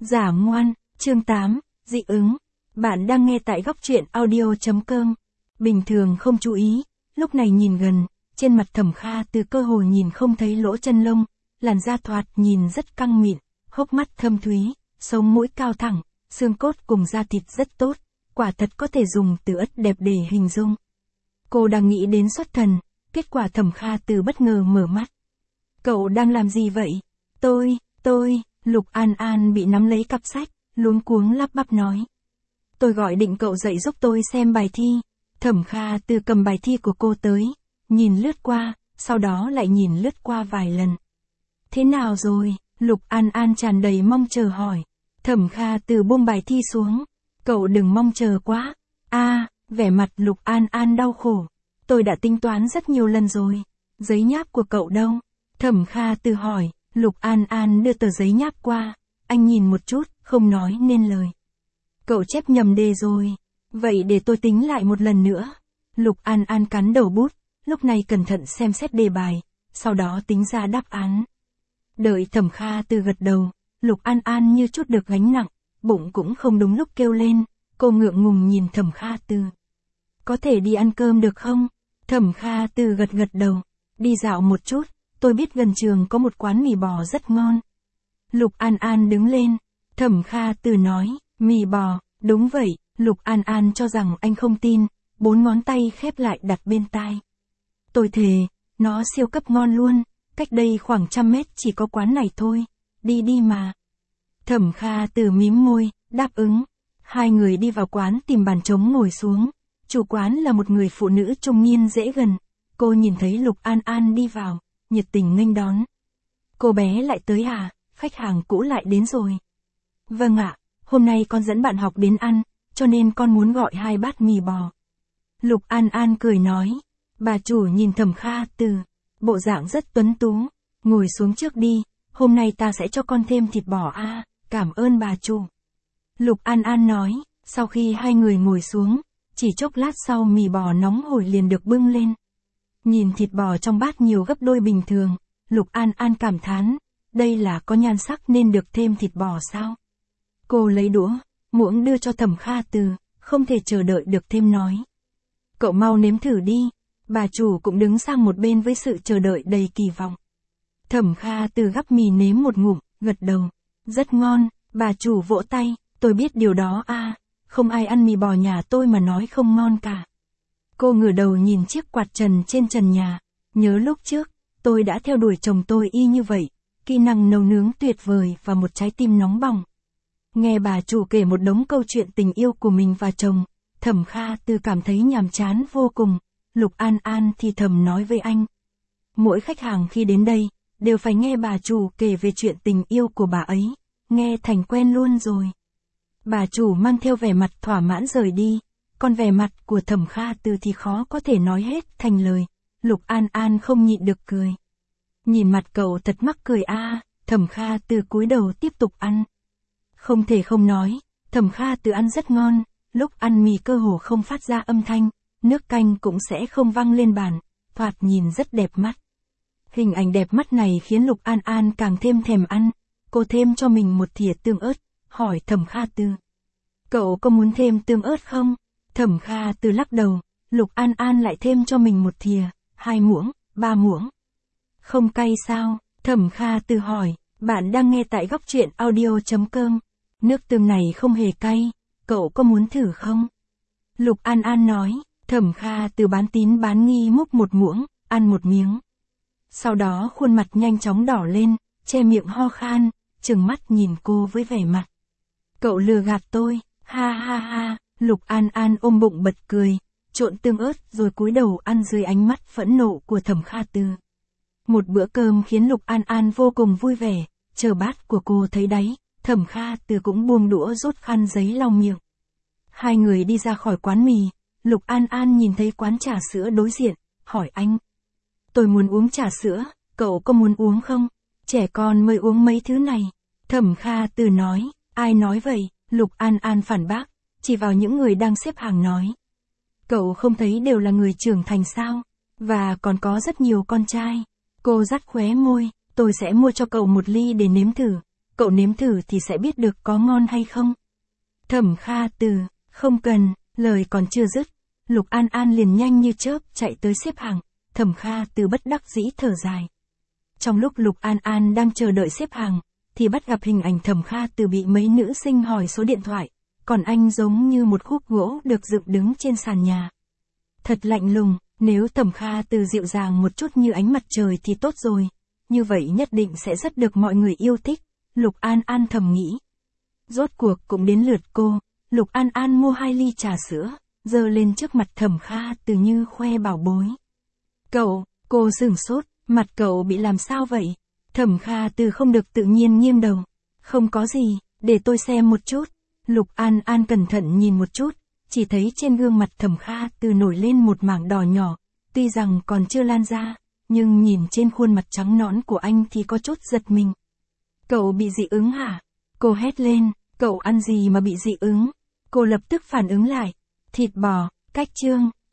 Giả ngoan, chương 8, dị ứng. Bạn đang nghe tại góc truyện audio.com. Bình thường không chú ý, lúc này nhìn gần, trên mặt Thẩm Kha Từ cơ hồ nhìn không thấy lỗ chân lông, làn da thoạt nhìn rất căng mịn, hốc mắt thâm thúy, sống mũi cao thẳng, xương cốt cùng da thịt rất tốt, quả thật có thể dùng từ ất đẹp để hình dung. Cô đang nghĩ đến xuất thần, kết quả Thẩm Kha Từ bất ngờ mở mắt. Cậu đang làm gì vậy? Tôi, Lục An An bị nắm lấy cặp sách, luống cuống lắp bắp nói. Tôi gọi định cậu dậy giúp tôi xem bài thi. Thẩm Kha Từ cầm bài thi của cô tới, nhìn lướt qua, sau đó lại nhìn lướt qua vài lần. Thế nào rồi? Lục An An tràn đầy mong chờ hỏi. Thẩm Kha Từ buông bài thi xuống. Cậu đừng mong chờ quá. Vẻ mặt Lục An An đau khổ. Tôi đã tính toán rất nhiều lần rồi. Giấy nháp của cậu đâu? Thẩm Kha Từ hỏi. Lục An An đưa tờ giấy nháp qua. Anh nhìn một chút, không nói nên lời. Cậu chép nhầm đề rồi. Vậy để tôi tính lại một lần nữa. Lục An An cắn đầu bút, lúc này cẩn thận xem xét đề bài, sau đó tính ra đáp án. Đợi Thẩm Kha Từ gật đầu, Lục An An như chút được gánh nặng, bụng cũng không đúng lúc kêu lên, cô ngượng ngùng nhìn Thẩm Kha Từ. Có thể đi ăn cơm được không? Thẩm Kha Từ gật đầu. Đi dạo một chút, tôi biết gần trường có một quán mì bò rất ngon. Lục An An đứng lên, Thẩm Kha Từ nói, mì bò, đúng vậy. Lục An An cho rằng anh không tin, 4 ngón tay khép lại đặt bên tai. Tôi thề, nó siêu cấp ngon luôn, cách đây khoảng 100 mét chỉ có quán này thôi, đi mà. Thẩm Kha Từ mím môi, đáp ứng. Hai người đi vào quán tìm bàn trống ngồi xuống, chủ quán là một người phụ nữ trung niên dễ gần, cô nhìn thấy Lục An An đi vào, nhiệt tình nghênh đón. Cô bé lại tới à, khách hàng cũ lại đến rồi. Vâng ạ, hôm nay con dẫn bạn học đến ăn, cho nên con muốn gọi 2 bát mì bò. Lục An An cười nói. Bà chủ nhìn Thẩm Kha Từ, bộ dạng rất tuấn tú. Ngồi xuống trước đi, hôm nay ta sẽ cho con thêm thịt bò cảm ơn bà chủ. Lục An An nói, sau khi hai người ngồi xuống, chỉ chốc lát sau mì bò nóng hổi liền được bưng lên. Nhìn thịt bò trong bát nhiều gấp đôi bình thường, Lục An An cảm thán, đây là có nhan sắc nên được thêm thịt bò sao? Cô lấy đũa, muỗng đưa cho Thẩm Kha Từ, không thể chờ đợi được thêm nói. Cậu mau nếm thử đi. Bà chủ cũng đứng sang một bên với sự chờ đợi đầy kỳ vọng. Thẩm Kha Từ gắp mì nếm một ngụm, gật đầu. Rất ngon, bà chủ vỗ tay, tôi biết điều đó không ai ăn mì bò nhà tôi mà nói không ngon cả. Cô ngửa đầu nhìn chiếc quạt trần trên trần nhà, nhớ lúc trước, tôi đã theo đuổi chồng tôi y như vậy, kỹ năng nấu nướng tuyệt vời và một trái tim nóng bỏng. Nghe bà chủ kể một đống câu chuyện tình yêu của mình và chồng, Thẩm Kha Từ cảm thấy nhàm chán vô cùng. Lục An An thì thầm nói với anh. Mỗi khách hàng khi đến đây, đều phải nghe bà chủ kể về chuyện tình yêu của bà ấy, nghe thành quen luôn rồi. Bà chủ mang theo vẻ mặt thỏa mãn rời đi, còn vẻ mặt của Thẩm Kha Từ thì khó có thể nói hết thành lời. Lục An An không nhịn được cười. Nhìn mặt cậu thật mắc cười Thẩm Kha Từ cúi đầu tiếp tục ăn. Không thể không nói, Thẩm Kha Từ ăn rất ngon, lúc ăn mì cơ hồ không phát ra âm thanh, nước canh cũng sẽ không văng lên bàn, thoạt nhìn rất đẹp mắt. Hình ảnh đẹp mắt này khiến Lục An An càng thêm thèm ăn, cô thêm cho mình một thìa tương ớt, hỏi Thẩm Kha Từ. Cậu có muốn thêm tương ớt không? Thẩm Kha Từ lắc đầu, Lục An An lại thêm cho mình một thìa, 2 muỗng, 3 muỗng. Không cay sao? Thẩm Kha Từ hỏi, bạn đang nghe tại góc truyện audio.com. Nước tương này không hề cay, cậu có muốn thử không? Lục An An nói. Thẩm Kha Từ bán tín bán nghi múc một muỗng, ăn một miếng. Sau đó khuôn mặt nhanh chóng đỏ lên, che miệng ho khan, trừng mắt nhìn cô với vẻ mặt. Cậu lừa gạt tôi, ha. Lục An An ôm bụng bật cười, trộn tương ớt rồi cúi đầu ăn dưới ánh mắt phẫn nộ của Thẩm Kha Từ. Một bữa cơm khiến Lục An An vô cùng vui vẻ, chờ bát của cô thấy đáy, Thẩm Kha Từ cũng buông đũa rút khăn giấy lau miệng. Hai người đi ra khỏi quán mì. Lục An An nhìn thấy quán trà sữa đối diện, hỏi anh. Tôi muốn uống trà sữa, cậu có muốn uống không? Trẻ con mới uống mấy thứ này. Thẩm Kha Từ nói, ai nói vậy? Lục An An phản bác, chỉ vào những người đang xếp hàng nói. Cậu không thấy đều là người trưởng thành sao? Và còn có rất nhiều con trai. Cô dắt khóe môi, tôi sẽ mua cho cậu một ly để nếm thử. cậu nếm thử thì sẽ biết được có ngon hay không. Thẩm Kha Từ, không cần, lời còn chưa dứt, Lục An An liền nhanh như chớp chạy tới xếp hàng, Thẩm Kha Từ bất đắc dĩ thở dài. Trong lúc Lục An An đang chờ đợi xếp hàng, thì bắt gặp hình ảnh Thẩm Kha Từ bị mấy nữ sinh hỏi số điện thoại, còn anh giống như một khúc gỗ được dựng đứng trên sàn nhà. Thật lạnh lùng, nếu Thẩm Kha Từ dịu dàng một chút như ánh mặt trời thì tốt rồi, như vậy nhất định sẽ rất được mọi người yêu thích, Lục An An thầm nghĩ. Rốt cuộc cũng đến lượt cô, Lục An An mua 2 ly trà sữa, giơ lên trước mặt Thẩm Kha Từ như khoe bảo bối. Cậu, cô sửng sốt, mặt cậu bị làm sao vậy? Thẩm Kha Từ không được tự nhiên nghiêng đầu. Không có gì, để tôi xem một chút. Lục An An cẩn thận nhìn một chút, chỉ thấy trên gương mặt Thẩm Kha Từ nổi lên một mảng đỏ nhỏ, tuy rằng còn chưa lan ra, nhưng nhìn trên khuôn mặt trắng nõn của anh thì có chút giật mình. Cậu bị dị ứng hả? Cô hét lên, cậu ăn gì mà bị dị ứng? Cô lập tức phản ứng lại. Thịt bò, cách chương.